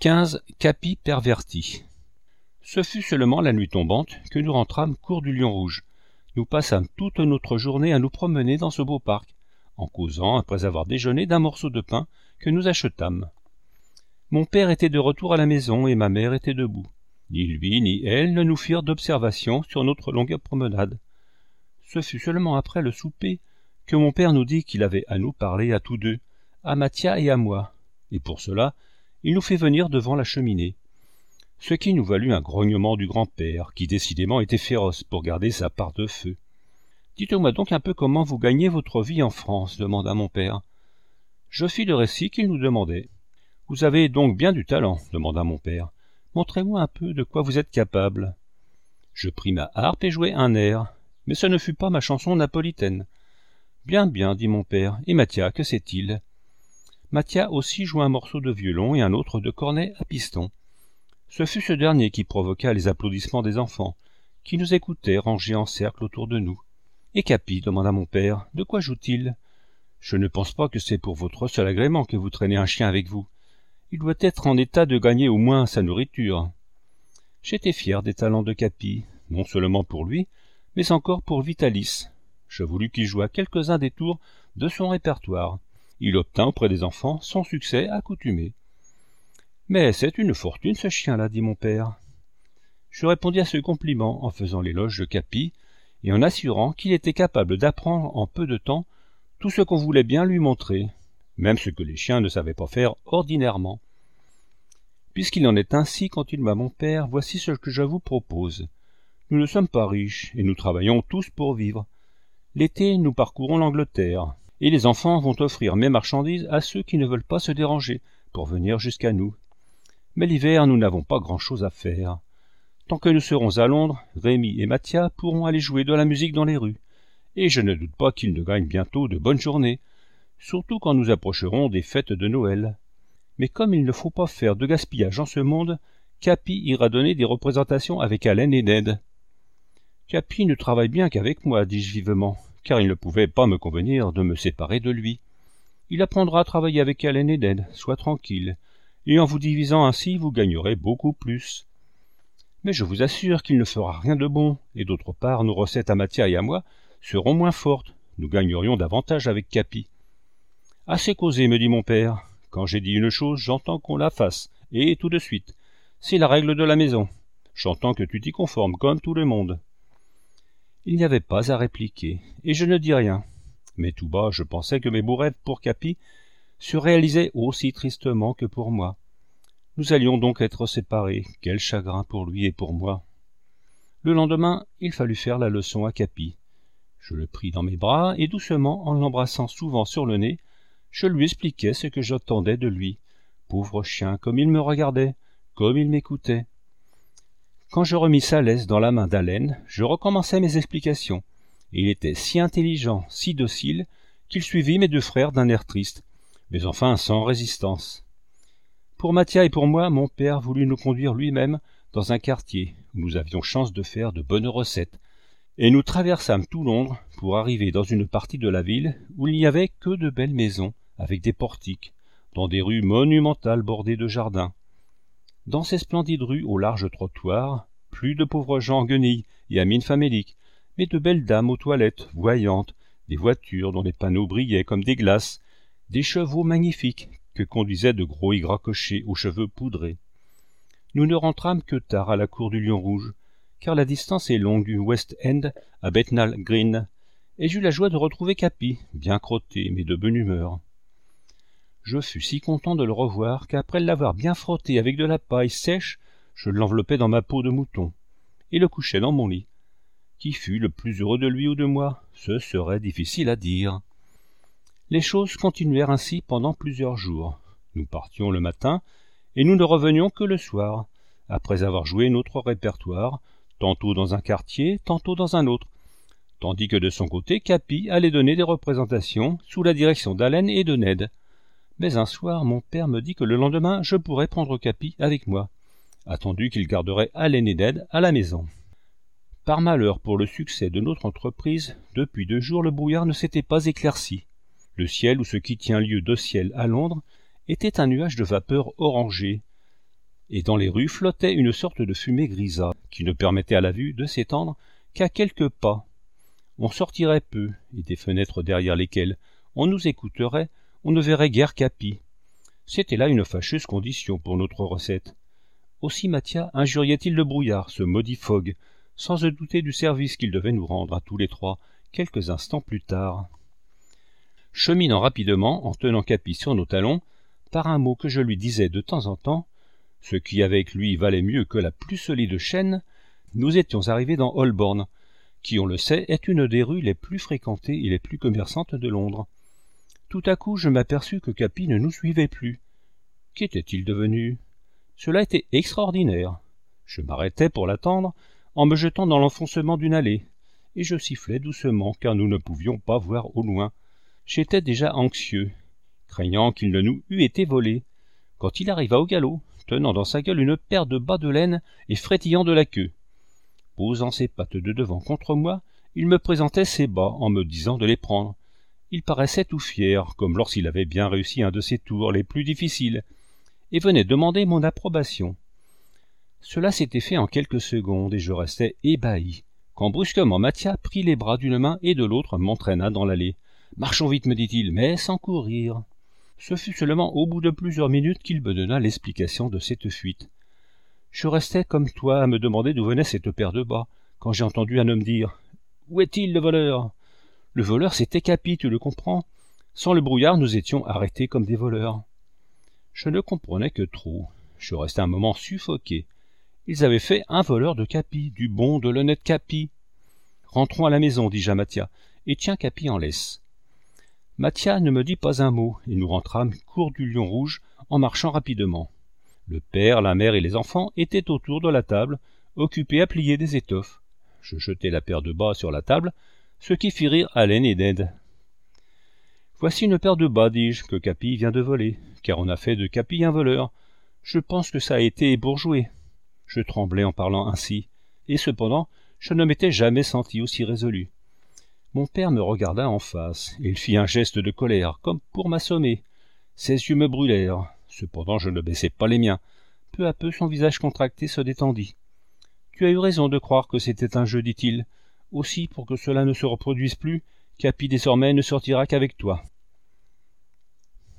15. Capi perverti. Ce fut seulement la nuit tombante que nous rentrâmes cour du Lion Rouge. Nous passâmes toute notre journée à nous promener dans ce beau parc, en causant après avoir déjeuné d'un morceau de pain que nous achetâmes. Mon père était de retour à la maison et ma mère était debout. Ni lui ni elle ne nous firent d'observation sur notre longue promenade. Ce fut seulement après le souper que mon père nous dit qu'il avait à nous parler à tous deux, à Mathia et à moi, et pour cela, il nous fait venir devant la cheminée. Ce qui nous valut un grognement du grand-père, qui décidément était féroce pour garder sa part de feu. « Dites-moi donc un peu comment vous gagnez votre vie en France, demanda mon père. Je fis le récit qu'il nous demandait. « Vous avez donc bien du talent, demanda mon père. Montrez-moi un peu de quoi vous êtes capable. » Je pris ma harpe et jouai un air, mais ce ne fut pas ma chanson napolitaine. « Bien, bien, dit mon père, et Mathia, que sait-il » Mathia aussi joua un morceau de violon et un autre de cornet à piston. Ce fut ce dernier qui provoqua les applaudissements des enfants, qui nous écoutaient rangés en cercle autour de nous. « Et Capi, demanda mon père, de quoi joue-t-il ? Je ne pense pas que c'est pour votre seul agrément que vous traînez un chien avec vous. Il doit être en état de gagner au moins sa nourriture. » J'étais fier des talents de Capi, non seulement pour lui, mais encore pour Vitalis. Je voulus qu'il jouât quelques-uns des tours de son répertoire. Il obtint auprès des enfants son succès accoutumé. « Mais c'est une fortune ce chien-là, dit mon père. » Je répondis à ce compliment en faisant l'éloge de Capi et en assurant qu'il était capable d'apprendre en peu de temps tout ce qu'on voulait bien lui montrer, même ce que les chiens ne savaient pas faire ordinairement. « Puisqu'il en est ainsi, continua mon père, voici ce que je vous propose. Nous ne sommes pas riches et nous travaillons tous pour vivre. L'été, nous parcourons l'Angleterre. Et les enfants vont offrir mes marchandises à ceux qui ne veulent pas se déranger pour venir jusqu'à nous. Mais l'hiver, nous n'avons pas grand-chose à faire. Tant que nous serons à Londres, Rémi et Mathia pourront aller jouer de la musique dans les rues, et je ne doute pas qu'ils ne gagnent bientôt de bonnes journées, surtout quand nous approcherons des fêtes de Noël. Mais comme il ne faut pas faire de gaspillage en ce monde, Capi ira donner des représentations avec Allen et Ned. « Capi ne travaille bien qu'avec moi, dis-je vivement, car il ne pouvait pas me convenir de me séparer de lui. Il apprendra à travailler avec Allen et Ned, sois tranquille, et en vous divisant ainsi, vous gagnerez beaucoup plus. Mais je vous assure qu'il ne fera rien de bon, et d'autre part, nos recettes à Mathia et à moi seront moins fortes, nous gagnerions davantage avec Capi. »« Assez causé, me dit mon père. Quand j'ai dit une chose, j'entends qu'on la fasse, et tout de suite. C'est la règle de la maison. J'entends que tu t'y conformes comme tout le monde. » Il n'y avait pas à répliquer, et je ne dis rien. Mais tout bas, je pensais que mes beaux rêves pour Capi se réalisaient aussi tristement que pour moi. Nous allions donc être séparés. Quel chagrin pour lui et pour moi. Le lendemain, il fallut faire la leçon à Capi. Je le pris dans mes bras, et doucement, en l'embrassant souvent sur le nez, je lui expliquai ce que j'attendais de lui. Pauvre chien, comme il me regardait, comme il m'écoutait. Quand je remis sa laisse dans la main d'Allen, je recommençai mes explications. Il était si intelligent, si docile, qu'il suivit mes deux frères d'un air triste, mais enfin sans résistance. Pour Mathia et pour moi, mon père voulut nous conduire lui-même dans un quartier où nous avions chance de faire de bonnes recettes, et nous traversâmes tout Londres pour arriver dans une partie de la ville où il n'y avait que de belles maisons, avec des portiques, dans des rues monumentales bordées de jardins. Dans ces splendides rues aux larges trottoirs, plus de pauvres gens en guenilles et à mine famélique, mais de belles dames aux toilettes voyantes, des voitures dont les panneaux brillaient comme des glaces, des chevaux magnifiques que conduisaient de gros et gras cochers aux cheveux poudrés. Nous ne rentrâmes que tard à la cour du Lion Rouge, car la distance est longue du West End à Bethnal Green, et j'eus la joie de retrouver Capi, bien crotté mais de bonne humeur. Je fus si content de le revoir qu'après l'avoir bien frotté avec de la paille sèche, je l'enveloppai dans ma peau de mouton, et le couchai dans mon lit. Qui fut le plus heureux de lui ou de moi, ce serait difficile à dire. Les choses continuèrent ainsi pendant plusieurs jours. Nous partions le matin, et nous ne revenions que le soir, après avoir joué notre répertoire, tantôt dans un quartier, tantôt dans un autre, tandis que de son côté, Capi allait donner des représentations sous la direction d'Allen et de Ned. Mais un soir, mon père me dit que le lendemain, je pourrais prendre Capi avec moi, attendu qu'il garderait Allen et Ned à la maison. Par malheur pour le succès de notre entreprise, depuis 2 jours le brouillard ne s'était pas éclairci. Le ciel, ou ce qui tient lieu de ciel à Londres, était un nuage de vapeur orangée. et dans les rues flottait une sorte de fumée grisâtre, qui ne permettait à la vue de s'étendre qu'à quelques pas. On sortirait peu, et des fenêtres derrière lesquelles on nous écouterait, on ne verrait guère Capi. C'était là une fâcheuse condition pour notre recette. Aussi Mathia injuriait-il le brouillard, ce maudit Fogg, sans se douter du service qu'il devait nous rendre à tous les trois, quelques instants plus tard. Cheminant rapidement, en tenant Capi sur nos talons, par un mot que je lui disais de temps en temps, ce qui avec lui valait mieux que la plus solide chaîne, nous étions arrivés dans Holborn, qui, on le sait, est une des rues les plus fréquentées et les plus commerçantes de Londres. Tout à coup, je m'aperçus que Capi ne nous suivait plus. Qu'était-il devenu? Cela était extraordinaire. Je m'arrêtai pour l'attendre, en me jetant dans l'enfoncement d'une allée, et je sifflais doucement, car nous ne pouvions pas voir au loin. J'étais déjà anxieux, craignant qu'il ne nous eût été volé, quand il arriva au galop, tenant dans sa gueule une paire de bas de laine et frétillant de la queue. Posant ses pattes de devant contre moi, il me présentait ses bas en me disant de les prendre. Il paraissait tout fier, comme lorsqu'il avait bien réussi un de ses tours les plus difficiles, et venait demander mon approbation. Cela s'était fait en quelques secondes, et je restais ébahi, quand brusquement Mathia prit les bras d'une main et de l'autre m'entraîna dans l'allée. « Marchons vite, me dit-il, mais sans courir. » Ce fut seulement au bout de plusieurs minutes qu'il me donna l'explication de cette fuite. Je restais comme toi à me demander d'où venait cette paire de bas, quand j'ai entendu un homme dire « Où est-il, le voleur ?» Le voleur, c'était Capi, tu le comprends. Sans le brouillard, nous étions arrêtés comme des voleurs. Je ne comprenais que trop. Je restai un moment suffoqué. Ils avaient fait un voleur de Capi, du bon, de l'honnête Capi. Rentrons à la maison, dis-je à Mathia, et tiens Capi en laisse. Mathia ne me dit pas un mot, et nous rentrâmes cour du Lion Rouge en marchant rapidement. Le père, la mère et les enfants étaient autour de la table, occupés à plier des étoffes. Je jetai la paire de bas sur la table, ce qui fit rire Allen et Ned. « Voici une paire de bas, dis-je, que Capi vient de voler, car on a fait de Capi un voleur. Je pense que ça a été bourgeois. » Je tremblais en parlant ainsi, et cependant, je ne m'étais jamais senti aussi résolu. Mon père me regarda en face, et il fit un geste de colère, comme pour m'assommer. Ses yeux me brûlèrent. Cependant, je ne baissai pas les miens. Peu à peu, son visage contracté se détendit. « Tu as eu raison de croire que c'était un jeu, dit-il. Aussi, pour que cela ne se reproduise plus, Capi désormais ne sortira qu'avec toi. »